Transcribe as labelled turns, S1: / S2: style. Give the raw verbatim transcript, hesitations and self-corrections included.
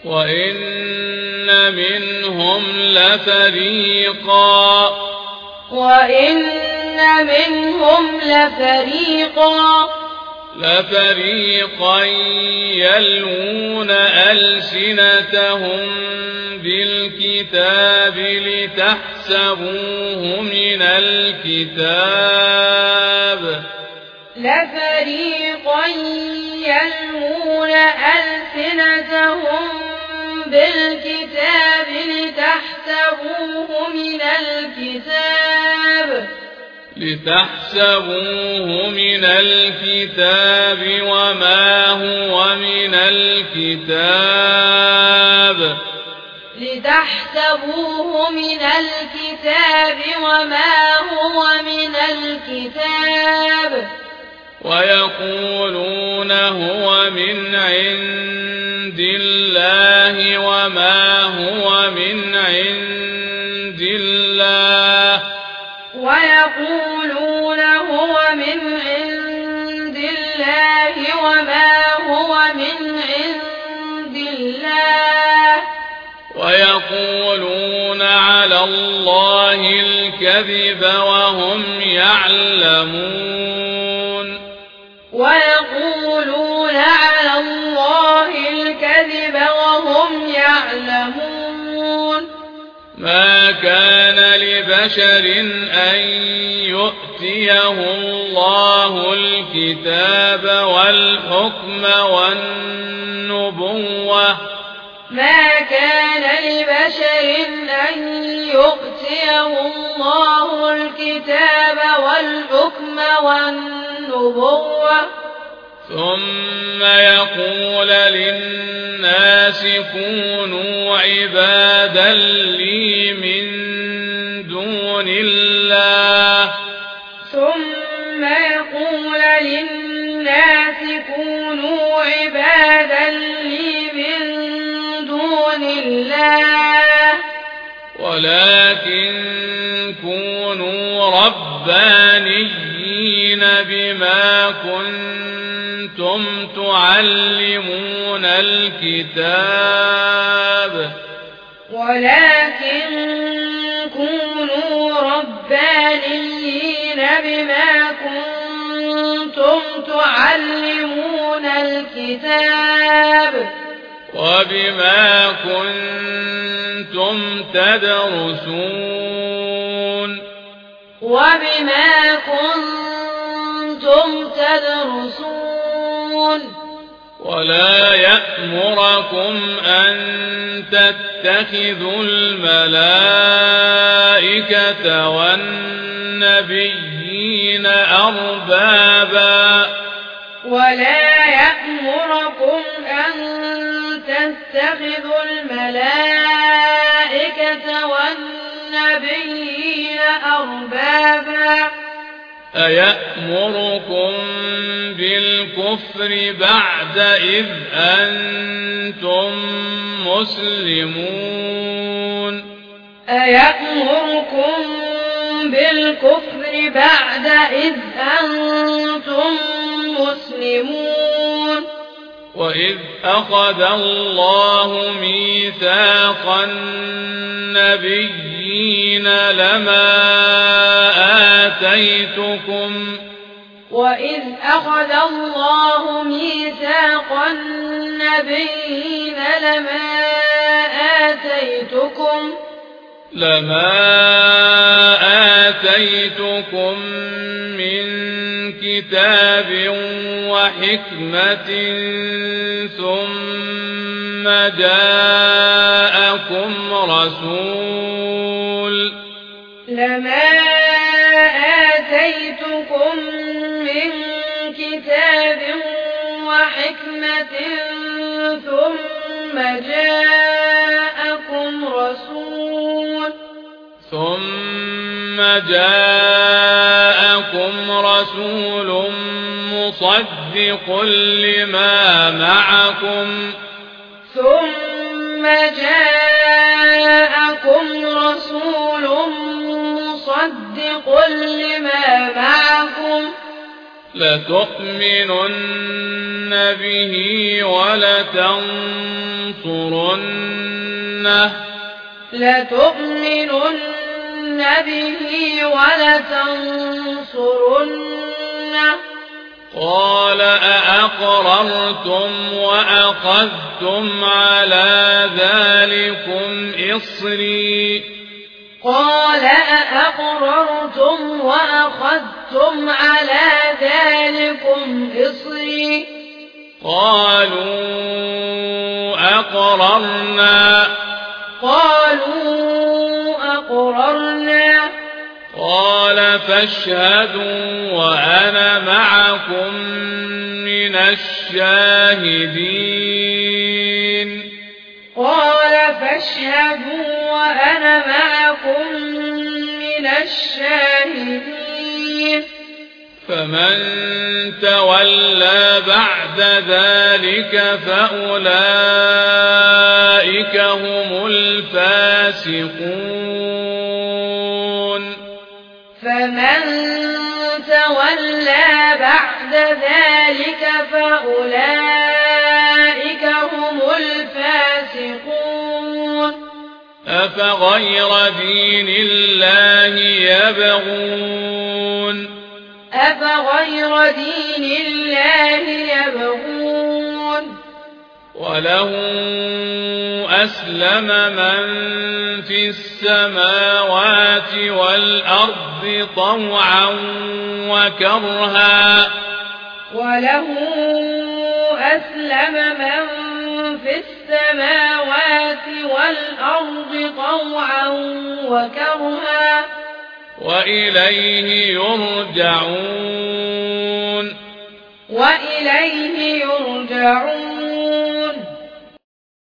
S1: وإن منهم لفريقا
S2: وإن منهم لفريقا
S1: لفريقا يلوون ألسنتهم بالكتاب لتحسبوه من الكتاب
S2: لفريقا يلوون ألسنتهم بالكتاب لتحسبوه من الكتاب
S1: لتحسبوه من الكتاب وما هو من الكتاب
S2: لتحسبوه من الكتاب وما هو من الكتاب
S1: ويقولون هو من عند الله وما هو من عند الله
S2: ويقولون هو من عند الله وما هو من عند الله
S1: ويقولون على الله الكذب وهم يعلمون
S2: ويقولون على الله الكذب وهم يعلمون
S1: ما كان لبشر أن يؤتيه الله الكتاب والحكم والنبوة
S2: ما كان لبشر أن يؤتيه الله الكتاب والحكم والنبوة
S1: ثم يقول للناس كونوا عبادا لي من دون الله
S2: ثم يقول للناس كونوا عبادا لي من دون الله
S1: ولكن كونوا ربانيين بما كنتم تعلمون الكتاب
S2: ولكن كونوا ربانيين بما كنتم تعلمون الكتاب
S1: وبما كنتم تدرسون
S2: وبما كنتم تدرسون
S1: ولا يأمركم أن تتخذوا الملائكة والنبيين أربابا
S2: ولا يأمركم أن تتخذوا الملائكة والنبيين أربابا
S1: أيأمركم بالكفر بعد إذ أنتم مسلمون
S2: أيأمركم بالكفر بعد إذ أنتم مسلمون
S1: وإذ أخذ الله ميثاق النبيين لما آتيتكم
S2: وإذ أخذ الله ميثاق النبيين لما آتيتكم
S1: لما آتيتكم من كتاب وحكمة ثم جاءكم رسول
S2: لما آتيتكم من كتاب وحكمة ثم جاءكم رسول
S1: ثم جاءكم رسول مصدق لما معكم
S2: ثم جاءكم رسول مصدق لما معكم
S1: لتؤمنن به ولتنصرنه
S2: لتؤمنن به ولتنصرنه
S1: قال أأقررتم وأخذتم على ذلكم إصري
S2: قال أأقررتم وأخذتم على ذلكم إصري
S1: قالوا أقررنا
S2: قالوا أقررنا
S1: قال فاشهدوا وأنا معكم من الشاهدين
S2: قال فاشهدوا وأنا معكم من الشاهدين
S1: فمن تولى بعد ذلك فأولئك هم الفاسقون
S2: فمن تولى بعد ذلك فأولئك هم الفاسقون
S1: أفغير دين الله يبغون
S2: أفغير دين الله يبغون
S1: وله أسلم من في السماوات والأرض طوعا وكرها
S2: وله أسلم من في السماوات والأرض طوعا وكرها
S1: وإليه يرجعون
S2: وإليه يرجعون